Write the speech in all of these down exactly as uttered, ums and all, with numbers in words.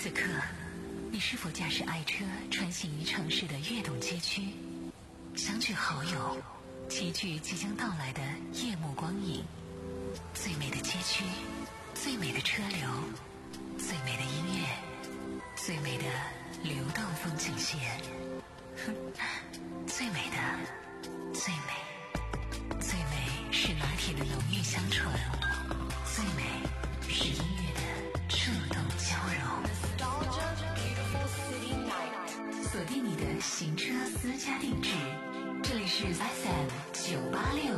此刻，你是否驾驶爱车穿行于城市的跃动街区，相聚好友，齐聚即将到来的夜幕光影？最美的街区，最美的车流，最美的音乐，最美的流动风景线，最美的，最美，最美是拿铁的浓郁香醇，最美是音乐的触动交融。锁定你的行车私家定制，这里是 F M 九八六。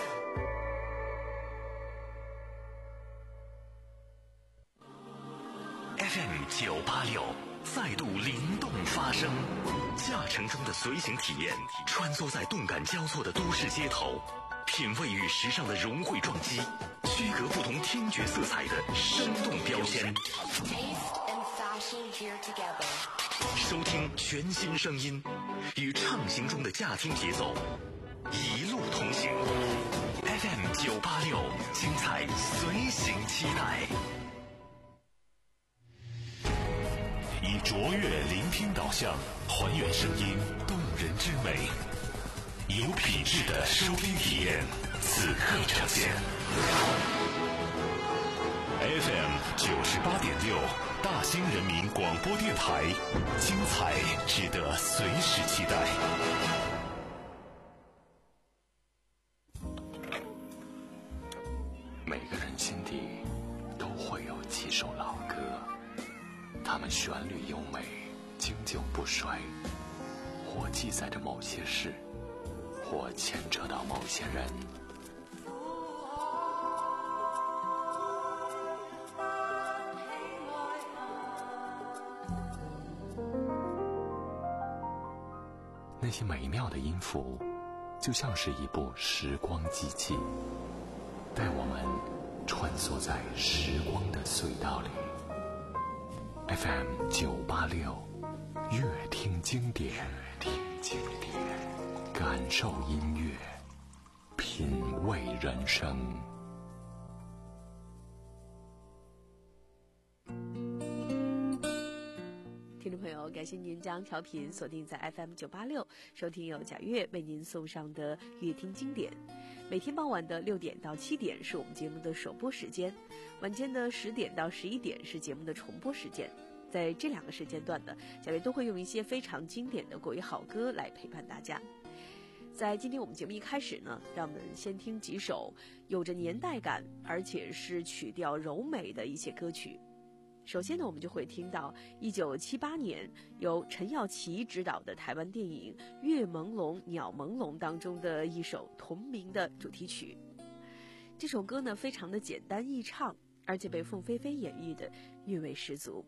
F M 九八六再度灵动发声，驾乘中的随行体验，穿梭在动感交错的都市街头，品味与时尚的融汇撞击，区隔不同听觉色彩的生动标签。收听全新声音，与畅行中的驾听节奏，一路同行。F M 九八六，精彩随行期待。以卓越聆听导向，还原声音动人之美，有品质的收听体验，此刻呈现。F M 九十八点六，大兴人民广播电台，精彩值得随时期待。每个人心底都会有几首老歌，它们旋律优美，经久不衰，或记载着某些事，或牵扯到某些人。那些美妙的音符，就像是一部时光机器，带我们穿梭在时光的隧道里。F M 九八六，乐听经典，乐听经典，感受音乐，品味人生。 听众朋友，感谢您将调频锁定在 F M 九八六，收听由贾月为您送上的乐听经典。每天傍晚的六点到七点是我们节目的首播时间，晚间的十点到十一点是节目的重播时间。在这两个时间段呢，贾月都会用一些非常经典的国语好歌来陪伴大家。在今天我们节目一开始呢，让我们先听几首有着年代感而且是曲调柔美的一些歌曲。首先呢，我们就会听到一九七八年由陈耀琪执导的台湾电影《月朦胧鸟朦胧》当中的一首同名的主题曲。这首歌呢，非常的简单易唱，而且被凤飞飞演绎的韵味十足。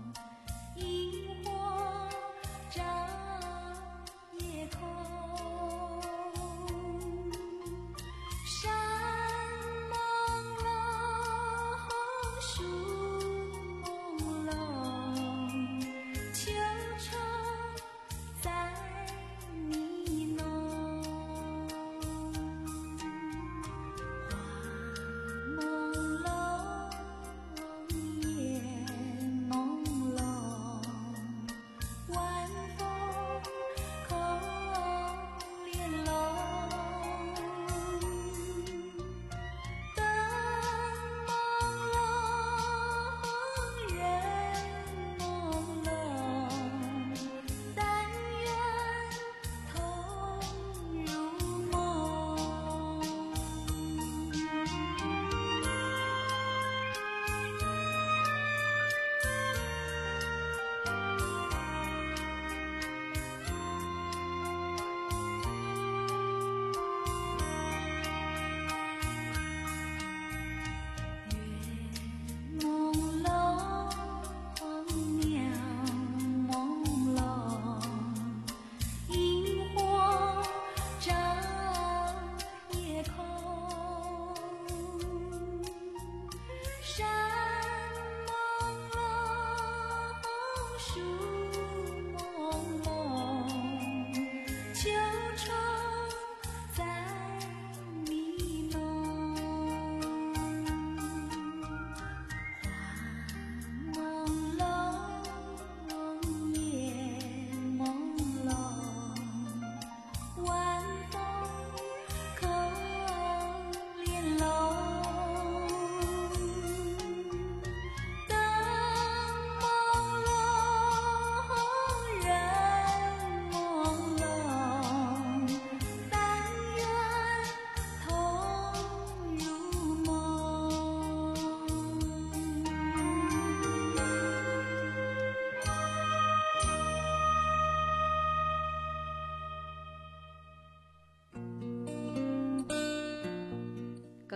萤火照夜空。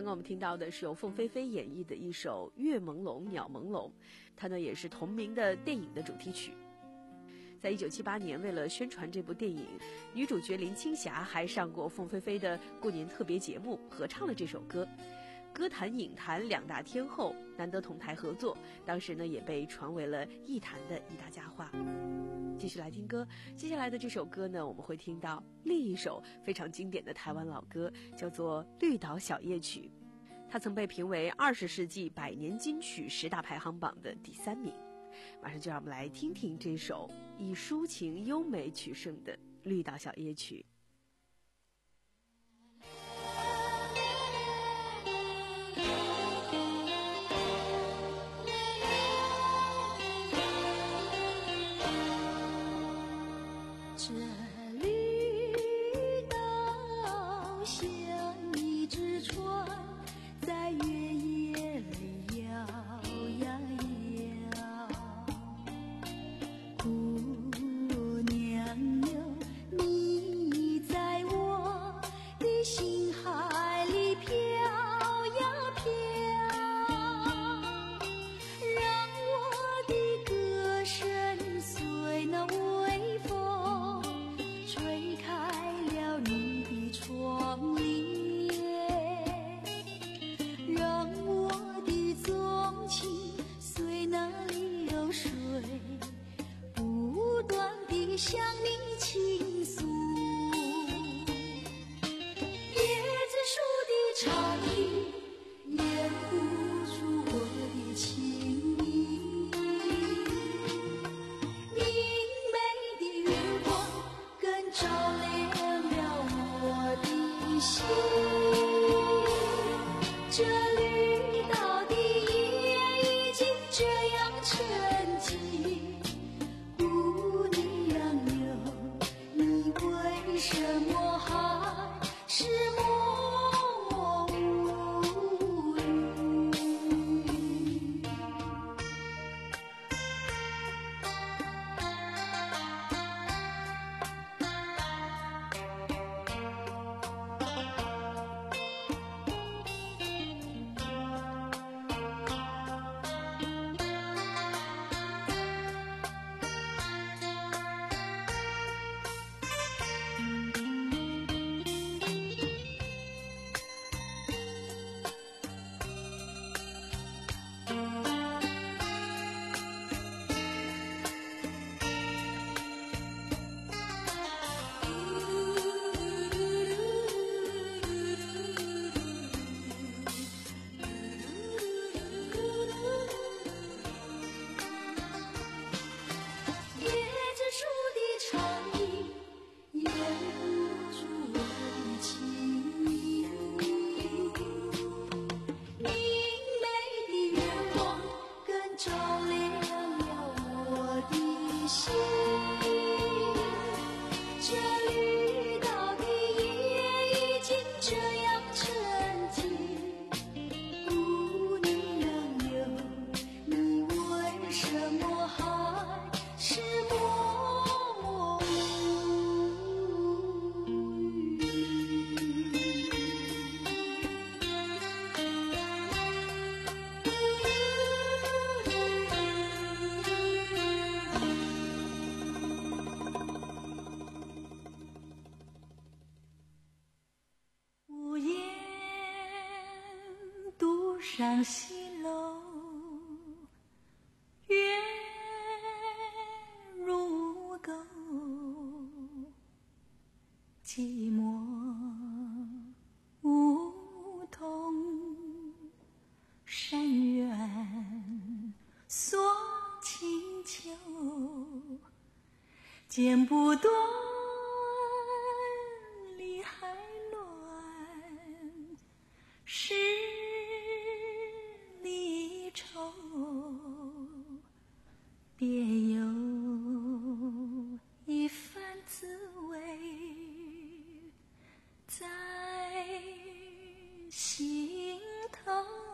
刚我们听到的是由凤飞飞演绎的一首《月朦胧鸟朦胧》，它呢也是同名的电影的主题曲。在一九七八年，为了宣传这部电影，女主角林青霞还上过凤飞飞的过年特别节目，合唱了这首歌。歌坛影坛两大天后难得同台合作，当时呢也被传为了艺坛的一大佳话。继续来听歌，接下来的这首歌呢，我们会听到另一首非常经典的台湾老歌，叫做《绿岛小夜曲》，它曾被评为二十世纪百年金曲十大排行榜的第三名。马上就让我们来听听这首以抒情优美取胜的《绿岛小夜曲》。 这绿岛像一只船，在月夜里摇呀摇。姑娘哟，你在我的心海里飘呀飘，让我的歌声随那微风吹开了你的窗帘，让我的纵情随那流水不断地向你倾诉。椰子树的长影掩不住我的情意，明媚的月光更照亮了我的心。这绿岛的夜已经这样沉寂，姑娘哟，你为什么还是默无语？上西楼，月如钩，寂寞梧桐，山远锁清秋，剪不断理还乱，是离愁，别有一番滋味在心头。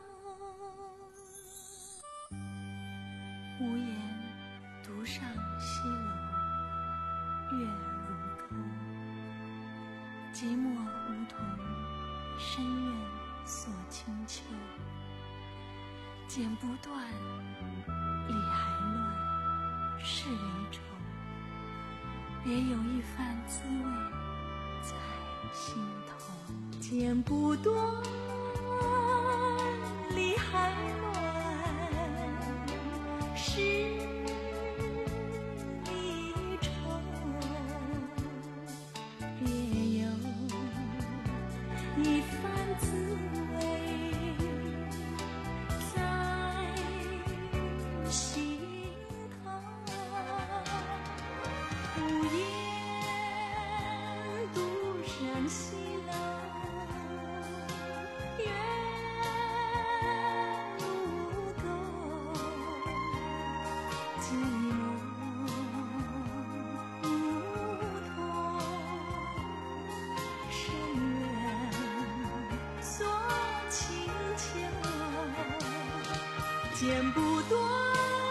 无言独上西楼，月如钩，寂寞梧桐，深院所请求，剪不断，理还乱，是离愁。别有一番滋味在心头，剪不断，理还乱，是离愁。别有一番滋味在心头，无言独上西楼，月如钩，寂寞梧桐，深远所请求，剪不断，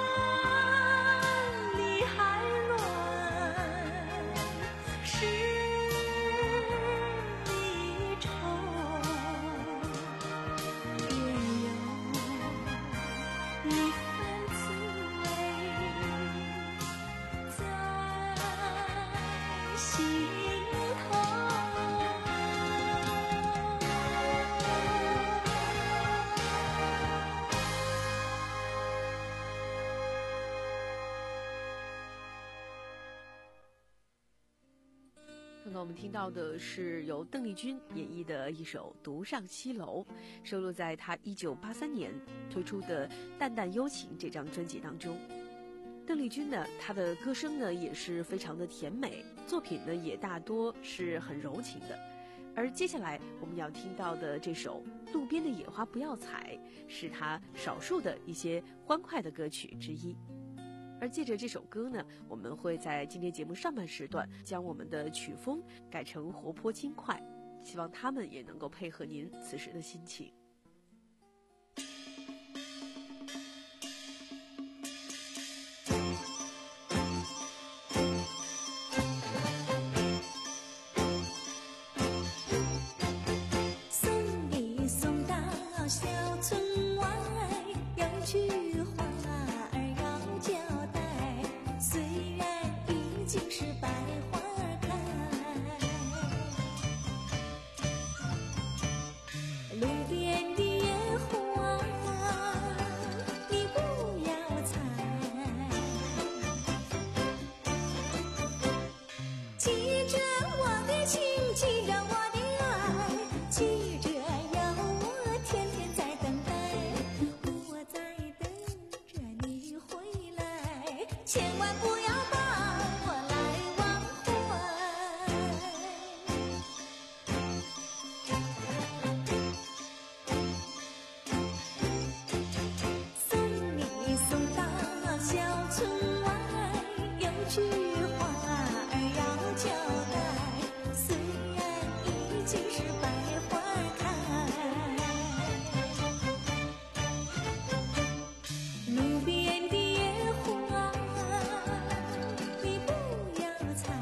理还乱，是离愁。别有一番滋味在心头。 刚刚我们听到的是由邓丽君演绎的一首《独上西楼》，收录在她一九八三年推出的《淡淡幽情》这张专辑当中。邓丽君呢，她的歌声呢也是非常的甜美，作品呢也大多是很柔情的。而接下来我们要听到的这首《路边的野花不要采》，是她少数的一些欢快的歌曲之一。而借着这首歌呢，我们会在今天节目上半时段将我们的曲风改成活泼轻快，希望他们也能够配合您此时的心情。 送你送到小村外，有句话儿要交代，虽然已经是百花开，路边的野花你不要采，记着我的情，记着我的爱，记着要我天天在等待，我在等着你回来，千万不要把我来忘怀。送你送到小村外，有句话儿要交代，虽然已经是百花开，路边的野花你不要采，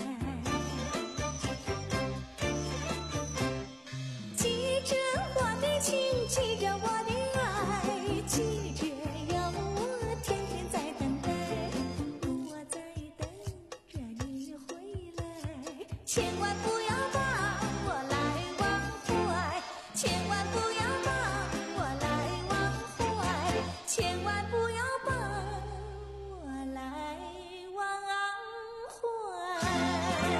记着我的情，记着我的爱，记着要我天天在等待，我在等着你回来，千万不要把我来忘怀，千万不要把我来忘怀，千万不要把我来忘怀。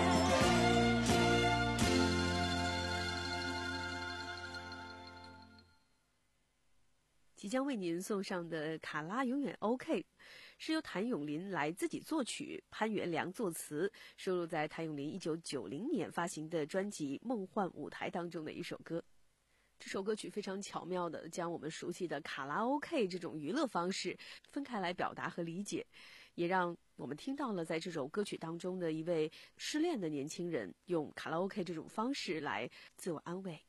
即将为您送上的《卡拉永远 OK》，是由谭咏麟来自己作曲，潘元良作词，收录在谭咏麟一九九零年发行的专辑《梦幻舞台》当中的一首歌。这首歌曲非常巧妙地将我们熟悉的卡拉 OK 这种娱乐方式分开来表达和理解，也让我们听到了在这首歌曲当中的一位失恋的年轻人用卡拉 OK 这种方式来自我安慰。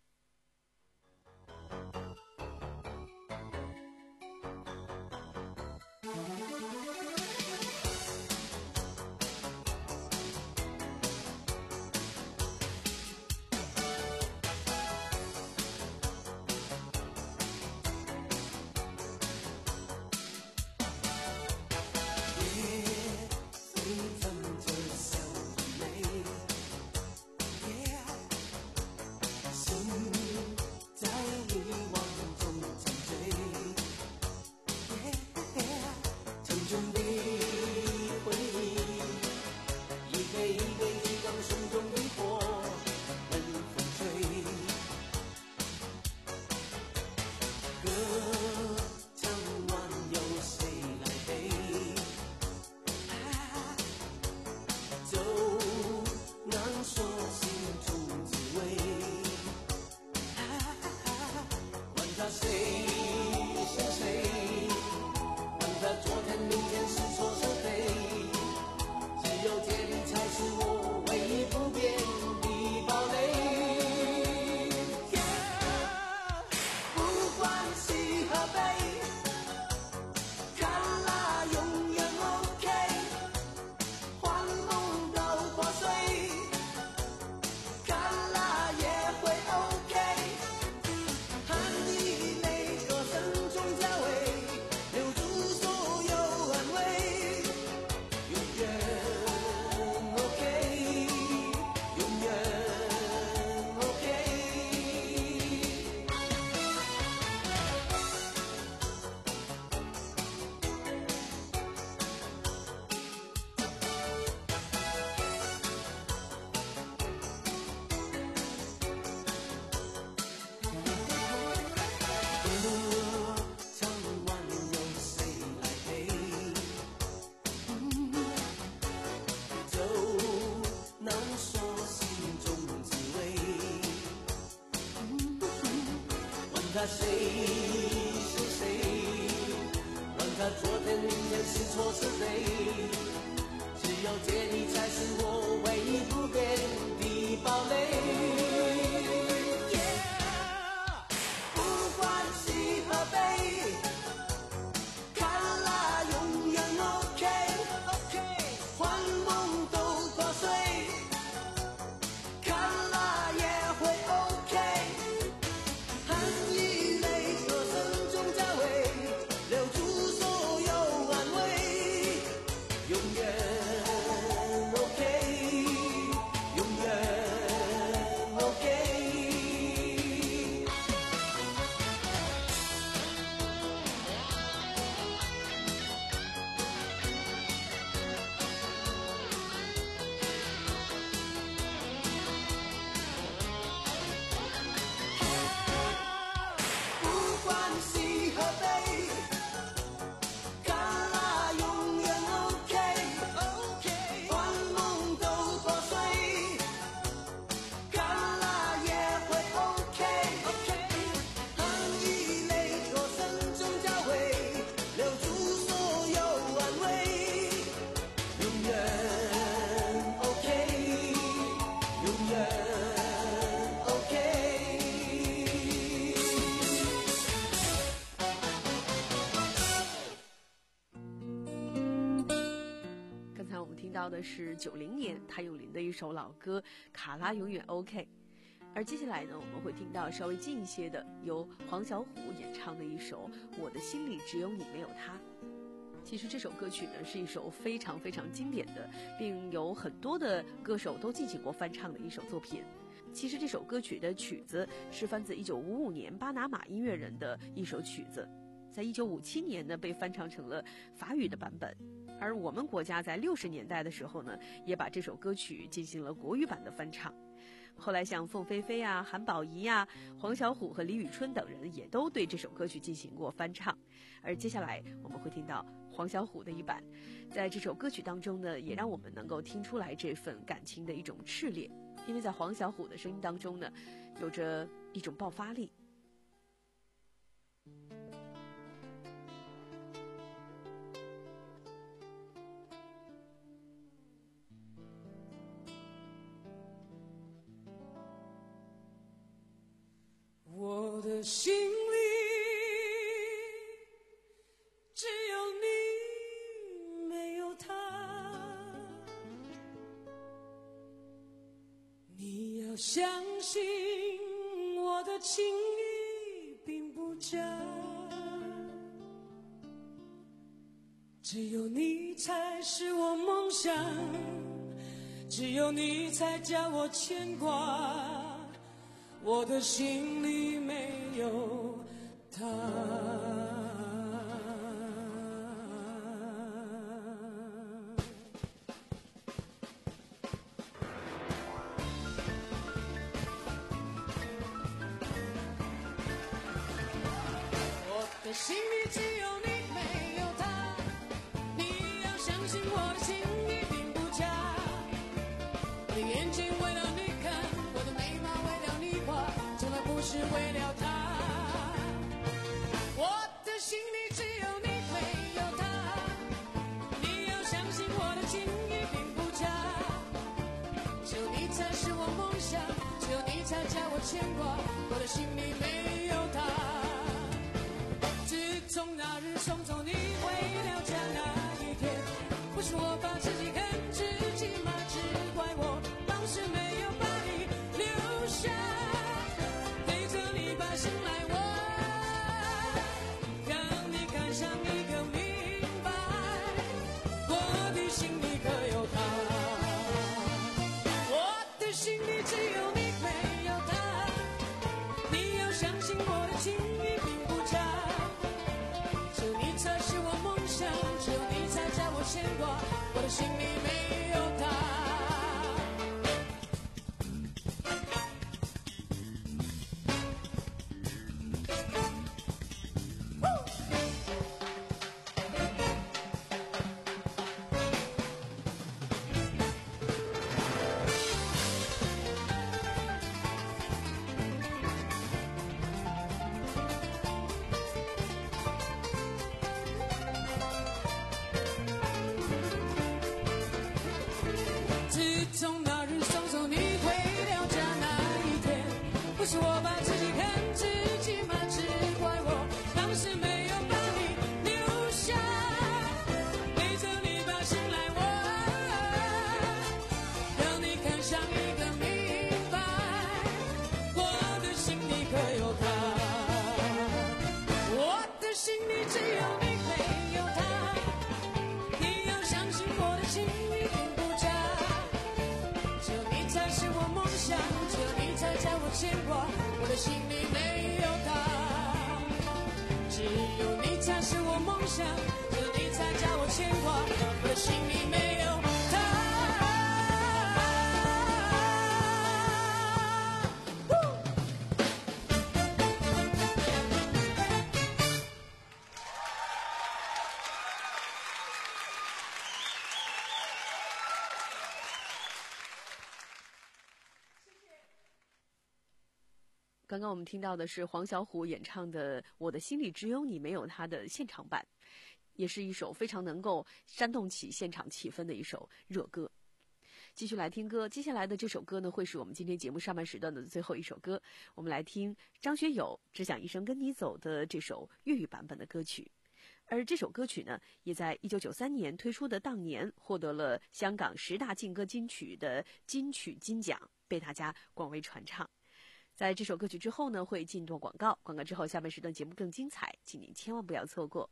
他谁是谁，问他昨天明天是错是对，只有这你才是我唯一不变的堡垒。Yeah, 不管喜和悲，看啦永远 OK， 幻梦都破碎，看啦也会 OK。含一泪歌声中交汇，留住所有安慰，永远 OK， 永远 OK。不管喜和悲，看啦永远 OK， 幻梦都破碎，看啦也会 OK， 含一泪歌声中交汇，留住所有安慰，永远 OK， 永远 OK。 刚才我们听到的是九零年谭咏麟的一首老歌《卡拉永远 OK》，而接下来呢，我们会听到稍微近一些的，由黄小琥演唱的一首《我的心里只有你没有他》。其实这首歌曲呢，是一首非常非常经典的，并有很多的歌手都进行过翻唱的一首作品。其实这首歌曲的曲子是翻自一九五五年巴拿马音乐人的一首曲子，在一九五七年呢被翻唱成了法语的版本，而我们国家在六十年代的时候呢，也把这首歌曲进行了国语版的翻唱。后来像凤飞飞啊、韩宝仪啊、黄小琥和李宇春等人也都对这首歌曲进行过翻唱。而接下来我们会听到黄小琥的一版，在这首歌曲当中呢，也让我们能够听出来这份感情的一种炽烈，因为在黄小琥的声音当中呢，有着一种爆发力。 我的心里只有你，没有他。你要相信我的情意并不假，只有你才是我梦想，只有你才叫我牵挂。我的心里没有他。我的心里只有你，没有他。你要相信我的情意并不假。我的眼睛为了你看，我的眉毛为了你画，从来不是为了他。我的心里只有你，没有他。你要相信我的情意并不假。只有你才是我梦想，只有你才叫我牵挂。我的心里没有他。自从那日送走你回了家那一天，不是我把自己看自己吗？只怪我当时没有把你留下，陪着你把心来挖，让你看上一个明白，我的心里可有他。我的心里只有你，没有他。你要相信我的情意并不假，只有你才是我梦想，只有你才叫我牵挂。我的心里没有他。 牵挂，我的心里没有他，只有你才是我梦想，只有你才叫我牵挂，我的心里没有他。 刚刚我们听到的是黄小琥演唱的《我的心里只有你没有他》的现场版，也是一首非常能够煽动起现场气氛的一首热歌。继续来听歌，接下来的这首歌呢，会是我们今天节目上半时段的最后一首歌。我们来听张学友《只想一生跟你走》的这首粤语版本的歌曲。而这首歌曲呢，也在一九九三年推出的当年获得了香港十大劲歌金曲的金曲金奖，被大家广为传唱。在这首歌曲之后呢，会进段广告，广告之后下半时段节目更精彩，请您千万不要错过。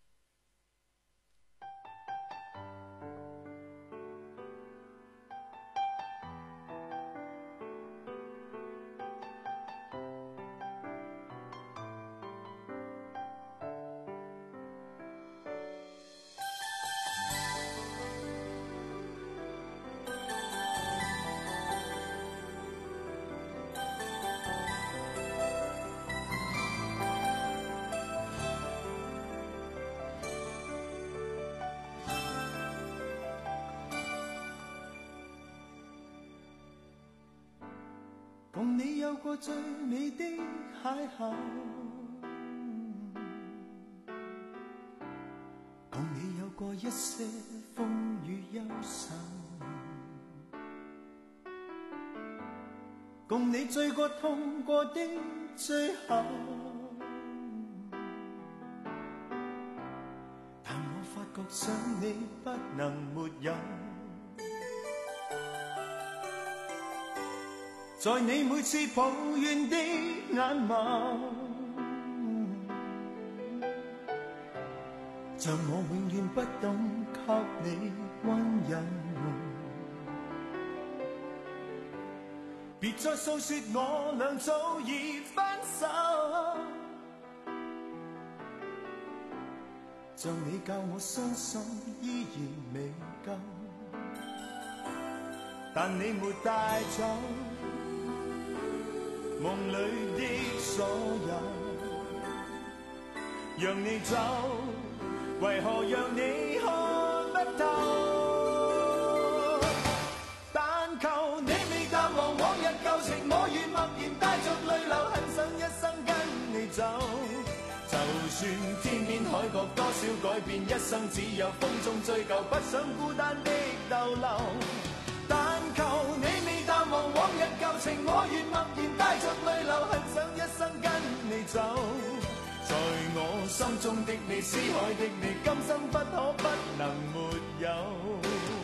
共你有過最美的邂逅，共你有過一些風雨憂愁，共你醉過痛過的最後，但我發覺想你不能沒有，在你每次抱怨的眼眸，像我永遠不懂給你溫柔，別再訴說我倆早已分手，像你教我相信依然未夠，但你沒帶走夢裏的所有，讓你走，為何讓你看不透？但求你未淡忘往日舊情，我願默然帶着淚流，很想一生跟你走。就算天邊海角多少改變，一生只有風中追究，不想孤單的逗留。但求你未淡忘往日舊情，我願默然帶着淚流，很想一生跟你走。在我心中的你，思海的你，今生不可不能沒有。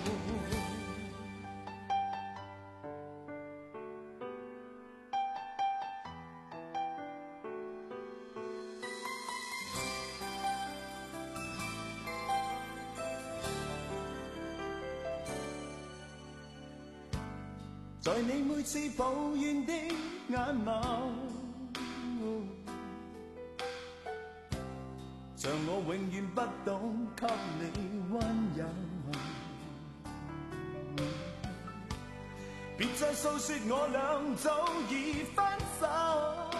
在你每次抱怨的眼眸，像我永遠不懂給你溫柔，別再訴說我倆早已分手，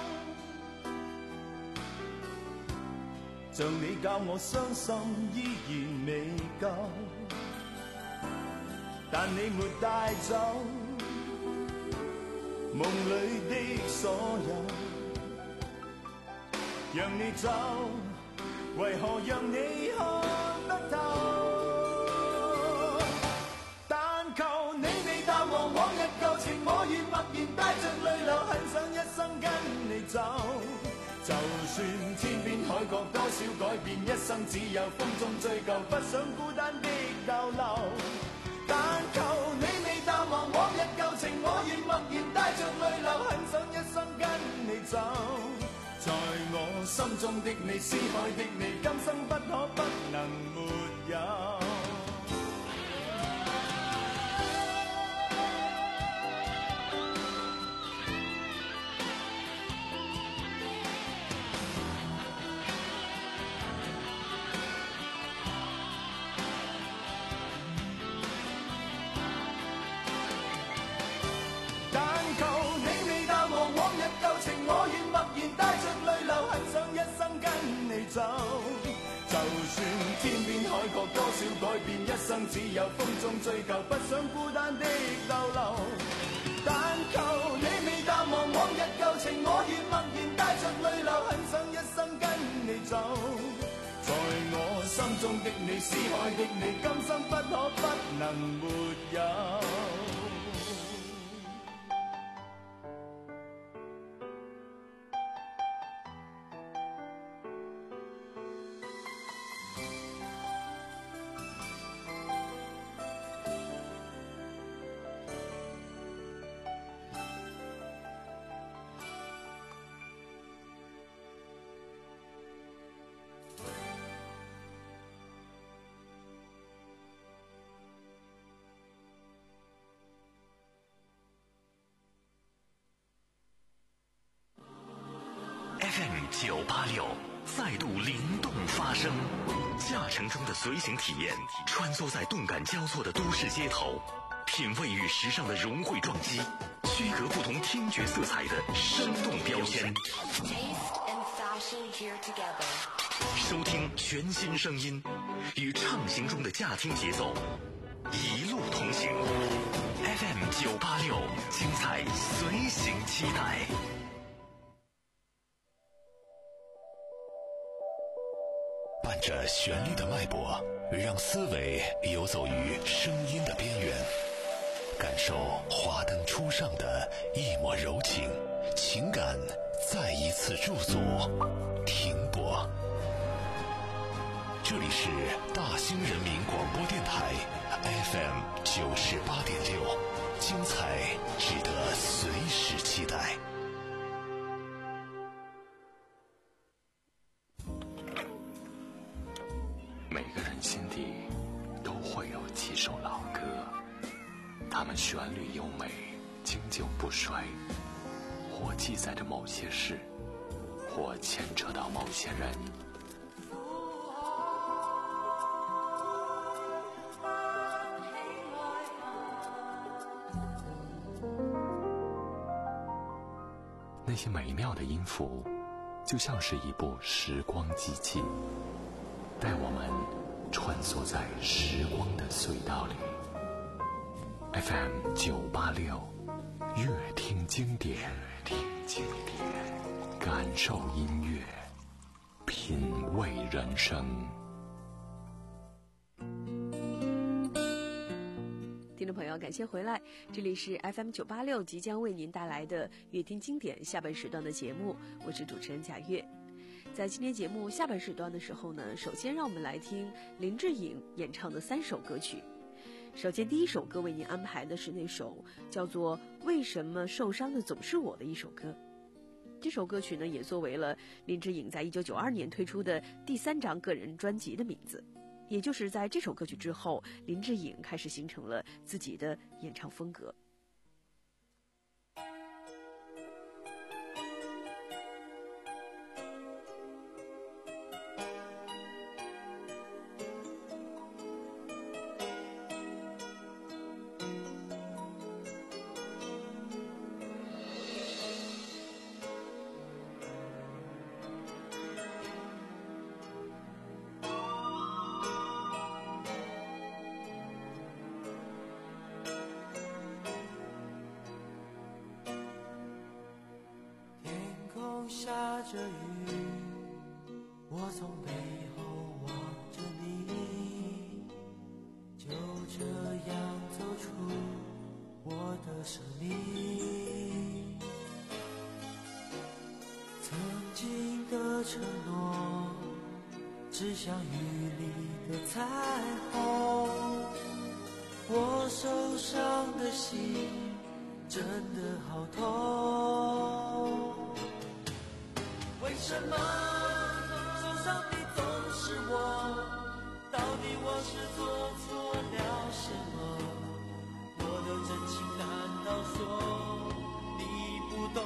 像你教我相信依然未夠，但你沒帶走夢裏的所有，讓你走，為何讓你看不透？但求你未淡忘往日舊情，我願默然帶着淚流，很想一生跟你走。就算天邊海角多少改變，一生只有風中追究，不想孤單的逗留。但求你未淡忘往日舊情，我願默然帶着淚流，很想一生跟你走。在我心中的你，思海的你，今生不可不能沒有。 多少改變，一生只有風中追究，不想孤單的逗留。但求你未淡忘往日舊情，我願默然帶着淚流，很想一生跟你走。在我心中的你，思愛的你，今生不可不能沒有。 F M 九八六再度灵动发声，驾乘中的随行体验，穿梭在动感交错的都市街头，品味与时尚的融汇撞击，区隔不同听觉色彩的生动标签。收听全新声音，与畅行中的驾听节奏，一路同行。F M 九八六，精彩随行期待。伴着旋律的脉搏，让思维游走于声音的边缘，感受华灯初上的一抹柔情，情感再一次驻足停泊。这里是大兴人民广播电台 F M 九十八点六，精彩值得随时期待。每个人心底都会有几首老歌，它们旋律优美，经久不衰，或记载着某些事，或牵扯到某些人。那些美妙的音符，就像是一部时光机器，带我们穿梭在时光的隧道里。 F M 九八六，乐听经典，听经典，感受音乐，品味人生。 听众朋友，感谢回来，这里是 F M 九八六即将为您带来的乐听经典下半时段的节目，我是主持人贾月。在今天节目下半时段的时候呢，首先让我们来听林志颖演唱的三首歌曲。首先第一首歌为您安排的是那首叫做《为什么受伤的总是我》的一首歌。这首歌曲呢，也作为了林志颖在一九九二年推出的第三张个人专辑的名字。也就是在这首歌曲之后，林志颖开始形成了自己的演唱风格。 下着雨，我从背后望着你，就这样走出我的生命。曾经的承诺，只像雨里的彩虹，我受伤的心真的好痛。为什么受伤的总是我？到底我是做错了什么？我的真情难道说你不懂？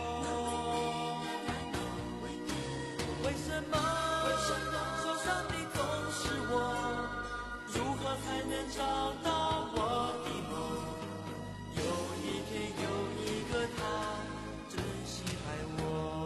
为什么受伤的总是我？如何才能找到我的梦？有一天有一个他真心爱我。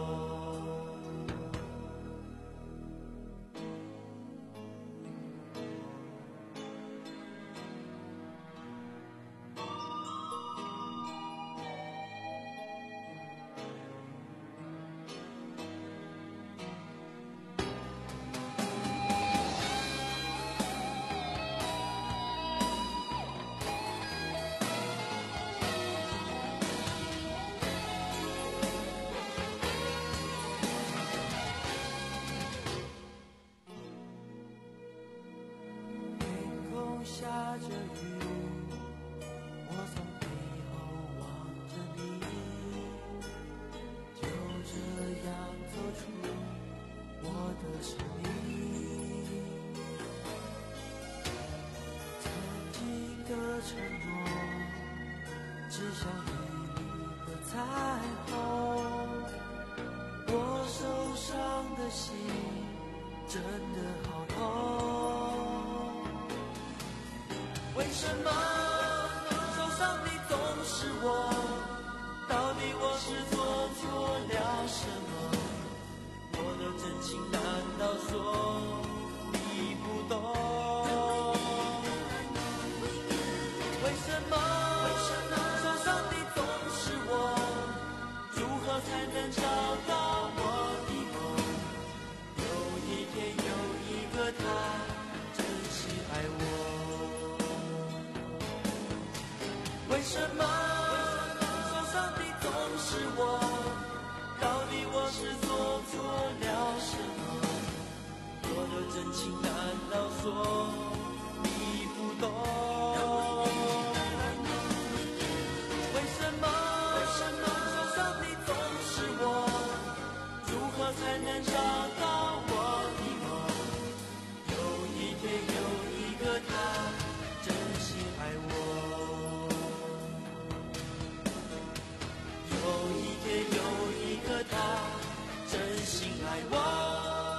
的心真的好痛。为什么受伤的总是我？到底我是做错了什么？我的真情难道说你不懂？为什么受伤的总是我？如何才能找到我的梦？有一天有一个他真心爱我。为什么受伤的总是我？到底我是做错了什么？我的真情难道说你不懂？为什么受伤的总是我？如何才能找到我的梦？有一天有一个他真心爱我。有一天有一个他真心爱我。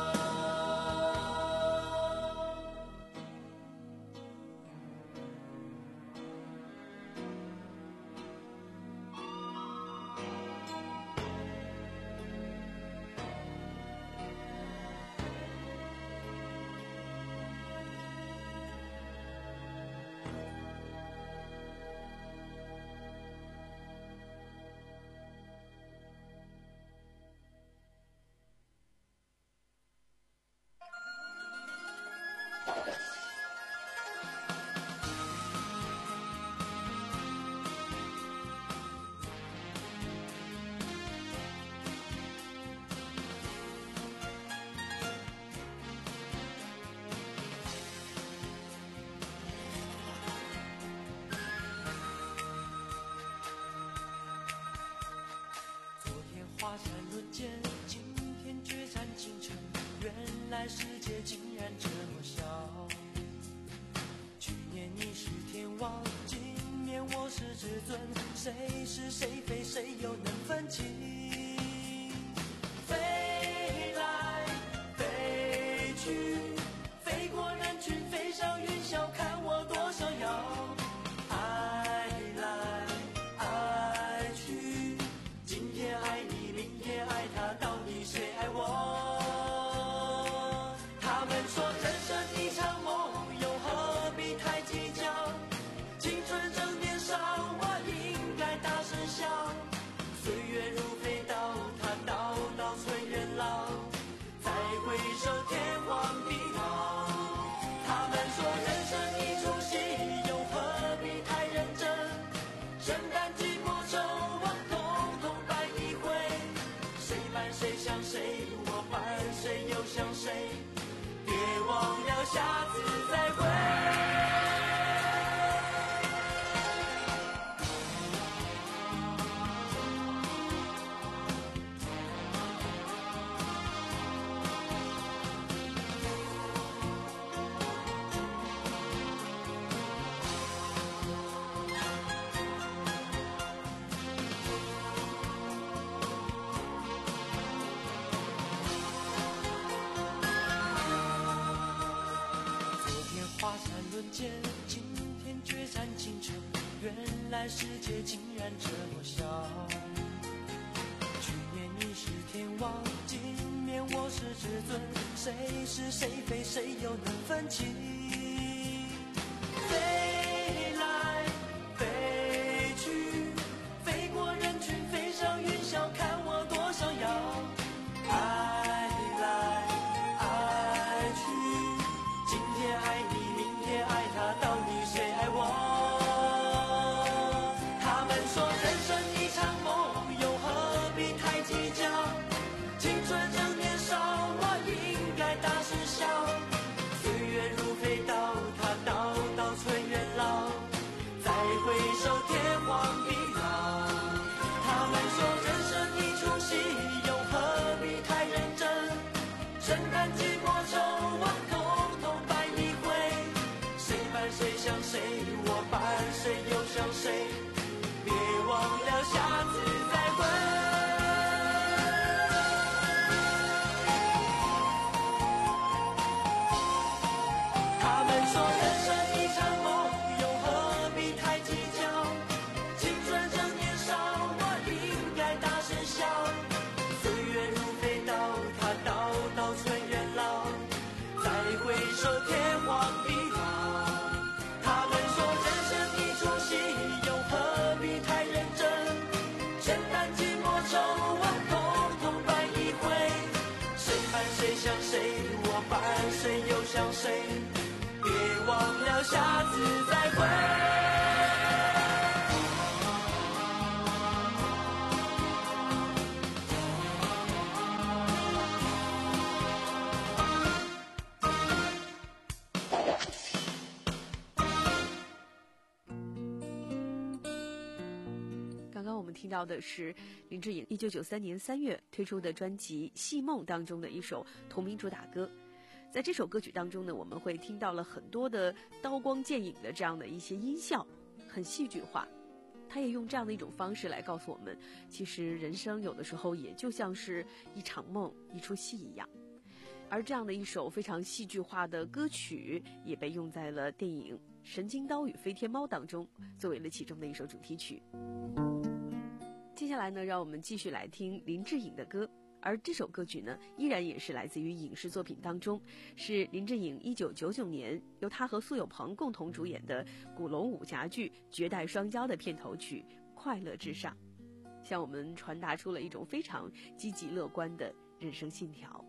华山论剑，今天决战京城，原来世界竟然这么小。去年你是天王，今年我是至尊，谁是谁非，谁又能分清？飞来飞去，飞过人群，飞上云霄，看我多逍遥。爱来爱去，今天爱你，明天爱他，到底谁爱我？他们说人生一场梦，又何必太计较？青春正年少，我应该大声笑。岁月如飞刀，它刀刀催人老。再回首，天荒地老。他们说人生一出戏，又何必太认真？圣诞季过后，我统统来一回。谁伴谁想谁，我伴谁又想谁？别忘了下次再会。华山论剑，今天决战京城，原来世界竟然这么小。去年你是天王，今年我是至尊，谁是谁非，谁又能分清？飞来飞去，飞过人群，飞上云霄，看我多逍遥。爱来爱去，今天爱你，爱他，到底谁爱我？他们说人生一场梦，又何必太计较？青春正年少，我应该大声笑。岁月如飞手，我通通拜一回。谁伴谁想谁，我伴谁又想谁，别忘了下次再会。 刚刚我们听到的是林志颖一九九三年三月推出的专辑《戏梦》当中的一首同名主打歌。在这首歌曲当中呢，我们会听到了很多的刀光剑影的这样的一些音效，很戏剧化。他也用这样的一种方式来告诉我们，其实人生有的时候也就像是一场梦，一出戏一样。而这样的一首非常戏剧化的歌曲也被用在了电影《神经刀与飞天猫》当中，作为了其中的一首主题曲。接下来呢，让我们继续来听林志颖的歌，而这首歌曲呢，依然也是来自于影视作品当中，是林志颖一九九九年由他和苏有朋共同主演的古龙武侠剧《绝代双骄》的片头曲《快乐至上》，向我们传达出了一种非常积极乐观的人生信条。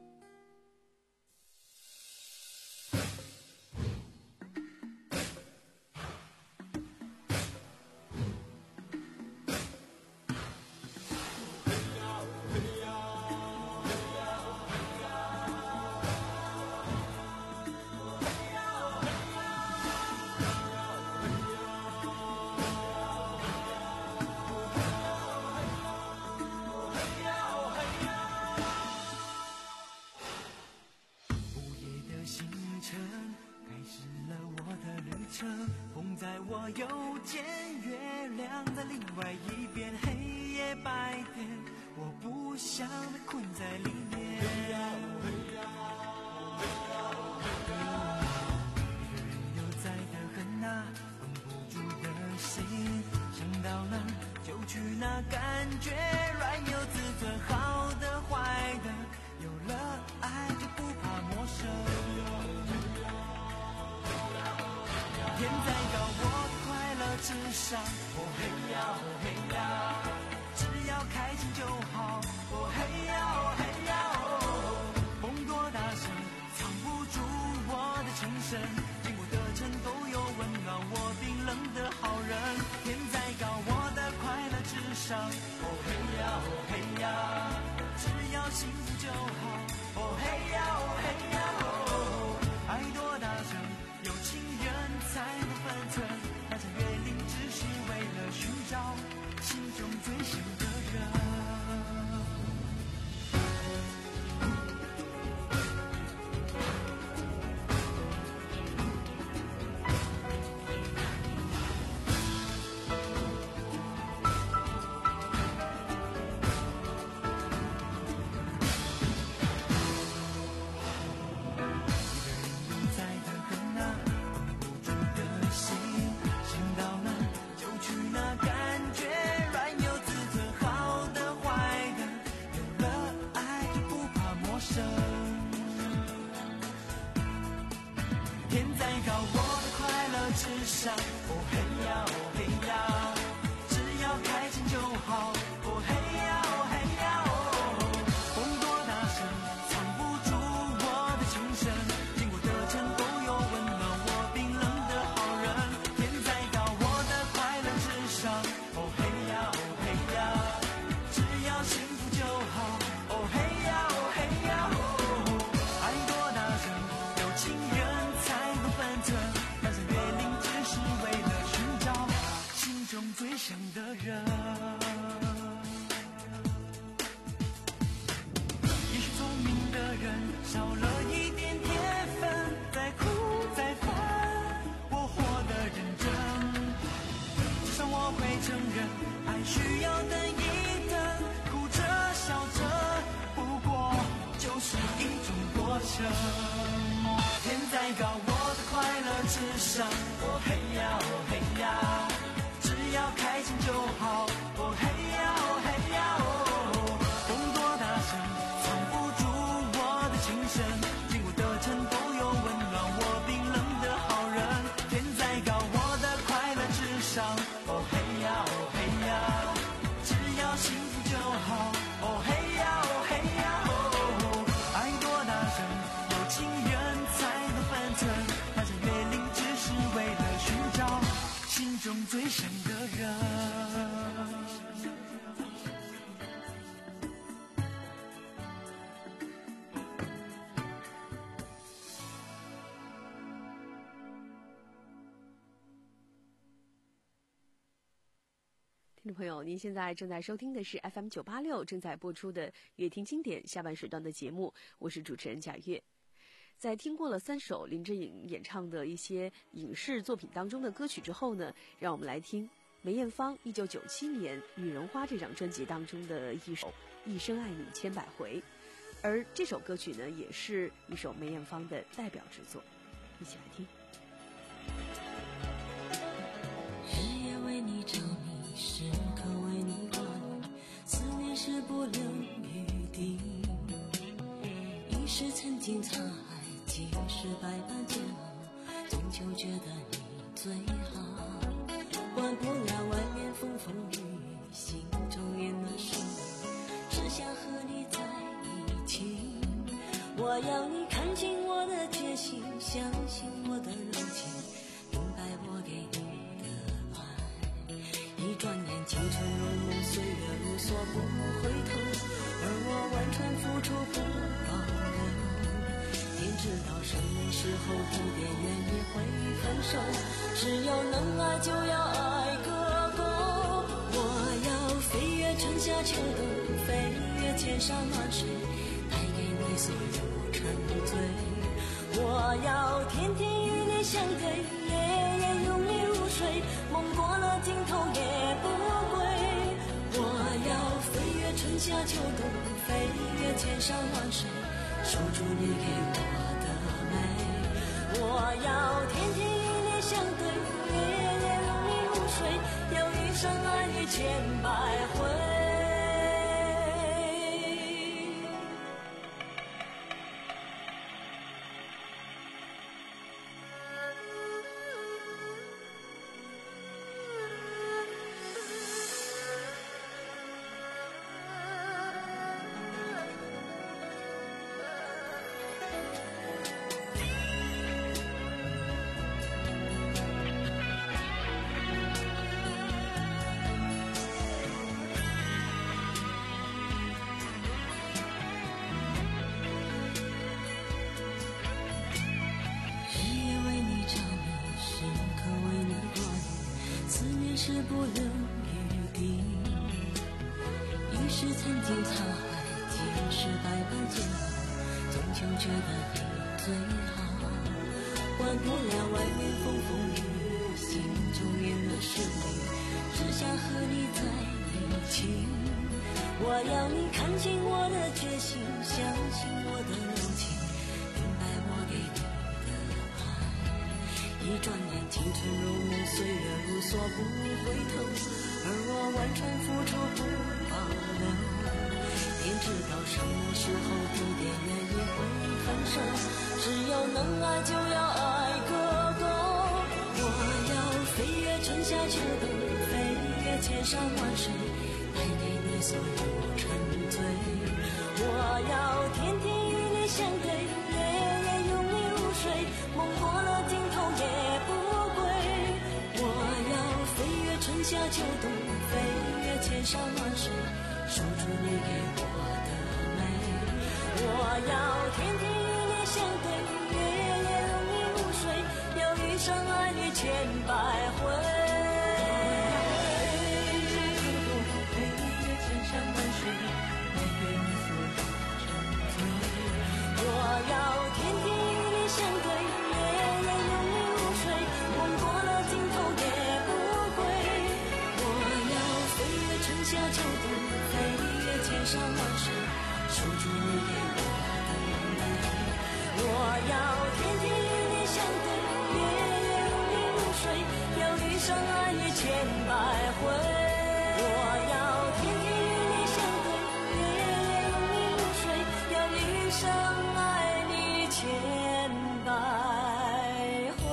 风在我右肩，月亮在另外一边，黑夜白天，我不想被困在里面。一个人又在的很啊，绷不住的心，想到哪就去哪，感觉软有自尊，好的坏的，有了爱就不怕陌生。天再高，我快乐至上。哦嘿呀，哦嘿呀，只要开心就好。哦嘿呀，哦嘿呀，哦，风多大声，藏不住我的情深。经过的城都有温暖我冰冷的好人。天再高，我的快乐至上。哦嘿呀，哦嘿呀，只要幸福就好。哦嘿呀，哦嘿呀，哦，爱多大声，有情人才能分寸，那场约定只是为了寻找心中最想的人。天再高，我的快乐至上。哦嘿呀，哦嘿呀，只要开心就好。哦嘿呀，哦嘿呀，哦，风多大声，藏不住我的情深。经过的城都有温暖我冰冷的好人。天再高，我的快乐至上。哦嘿呀，哦嘿呀，只要幸福就好。哦嘿呀，哦嘿呀，哦，爱多大声，有情人但是约定只是为了寻找心中最想的人。也许聪明的人少了一点天分，再苦再烦，我活得认真。至少我会承认，爱需要等一等，哭着笑着，不过就是一种过程。天再高，我的快乐至上。哦嘿呀，哦嘿呀，只要开心就好。哦嘿呀，哦嘿呀，哦，风多大声，藏不住我的情深。经过的城都有温暖我冰冷的好人。天再高，我的快乐至上。哦嘿呀，哦嘿呀，只要幸福就好。 听众朋友，您现在正在收听的是 F M 九八六正在播出的《乐听经典》下半时段的节目，我是主持人贾月。在听过了三首林志颖演唱的一些影视作品当中的歌曲之后呢，让我们来听梅艳芳一九九七年《女人花》这张专辑当中的一首《一生爱你千百回》，而这首歌曲呢，也是一首梅艳芳的代表之作，一起来听。 日夜为你着迷，时刻为你挂念，思念是不留余地。一时曾经沧海，几世百般煎熬，终究觉得你最好。管不了外面风风雨雨，心中念的是你，只想和你在一起。我要你看清我的决心，相信我的柔情，明白我给你的爱。一转眼青春如梦，岁月如梭不回头，而我完全付出不保留。天知道什么时候不变愿意会分手，只要能爱就要爱个够。我要飞越春夏秋冬，飞越千山万水，带给你所有沉醉。我要天天与你相对，夜夜拥你入睡，梦过了尽头也不归。我要飞越春夏秋冬，飞越千山万水，守住你给我的美。我要天天与你相对，夜夜拥你入睡，要一生爱你千百回。是不留余地，一时曾经沧海，几世百般煎熬，终究觉得你最好。管不了外面风风雨雨，心中念的是你，只想和你在一起。我要你看清我的决心，相信我的柔情，明白我给你的爱。一转眼青春如梦，岁月如梭不回头，而我完全付出不保留。天知道什么时候地点原因会分手，只要能爱就要爱个够。我要飞越春夏秋冬，飞越千山万水，带给你所有沉醉。我要天天与你相对，夜夜拥你入睡，梦过了尽头也不归。我要飞越春夏秋冬，飞越千山万水，守住你给我的美。我要天天与你相对，夜夜拥你入睡，要一生爱你千百回。我要天天与你相对，夜夜拥你入睡，梦过了尽头也不归。我要飞越春夏秋冬，飞越千山万水，守住你给我的美。我要天天与你相对，夜夜拥你入睡，要一生爱你千百回。我要天天与你相对，夜夜拥你入睡，要一生爱你千百回。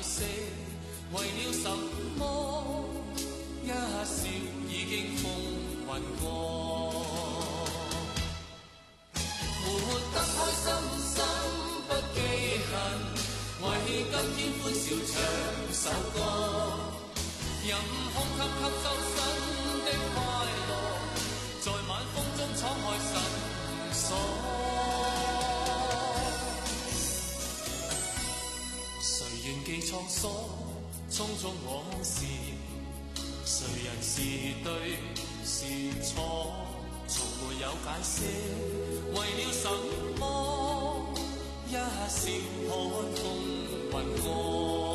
釋，為了什麼？一笑已經風雲過，活得開心心不記恨，為今天歡笑唱首歌，任空吸吸收新的快樂，在晚風中敞開神鎖。誰願記滄桑，匆匆往事，誰人是對是錯，從沒有解釋，為了什麼？一笑看風雲過。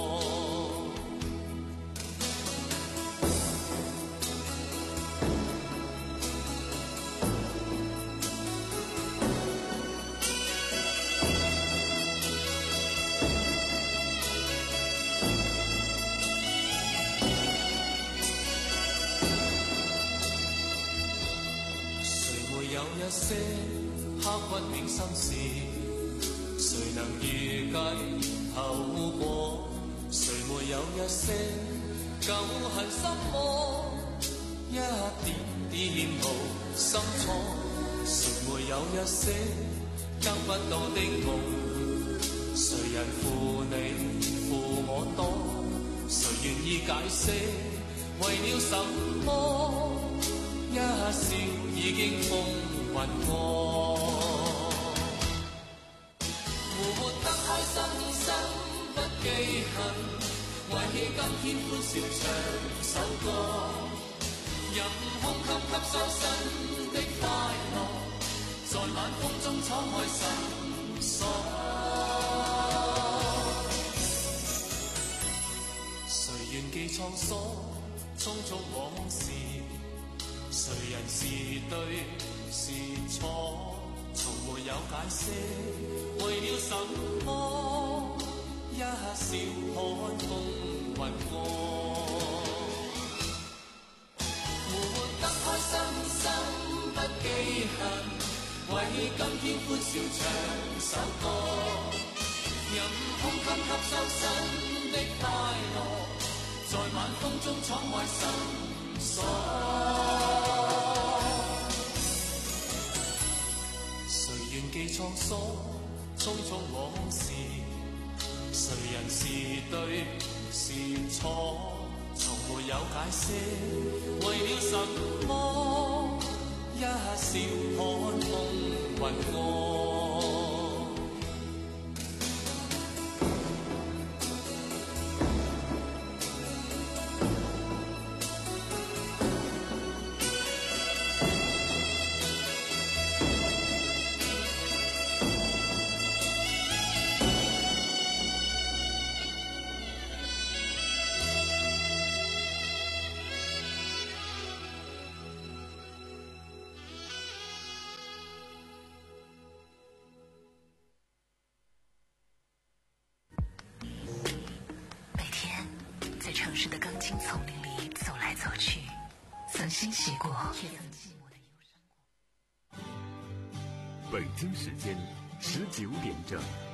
一些刻骨銘心事，誰能預計後果？誰沒有一些舊恨心魔，一點點無心錯？誰沒有一些得不到的夢？誰人負你負我多？誰願意解釋？為了什麼？一笑已經風雲過，活得開心心不記恨，為今天歡笑唱首歌，任空吸吸收新的快樂，在晚風中敞開心鎖。誰願記滄桑，匆匆往事，誰人是對是錯，從沒有解釋，為了什麼？一笑看風雲過，活得開心心不記恨，為今天歡笑唱首歌，任空吸吸收新的快樂，在晚風中敞開心鎖。誰願記滄桑，匆匆往事，誰人是對是錯，從沒有解釋，為了什麼？一笑看風雲過。 城市的钢筋丛林里走来走去，曾欣喜过，也曾寂寞的忧伤过。 北京时间十九点整。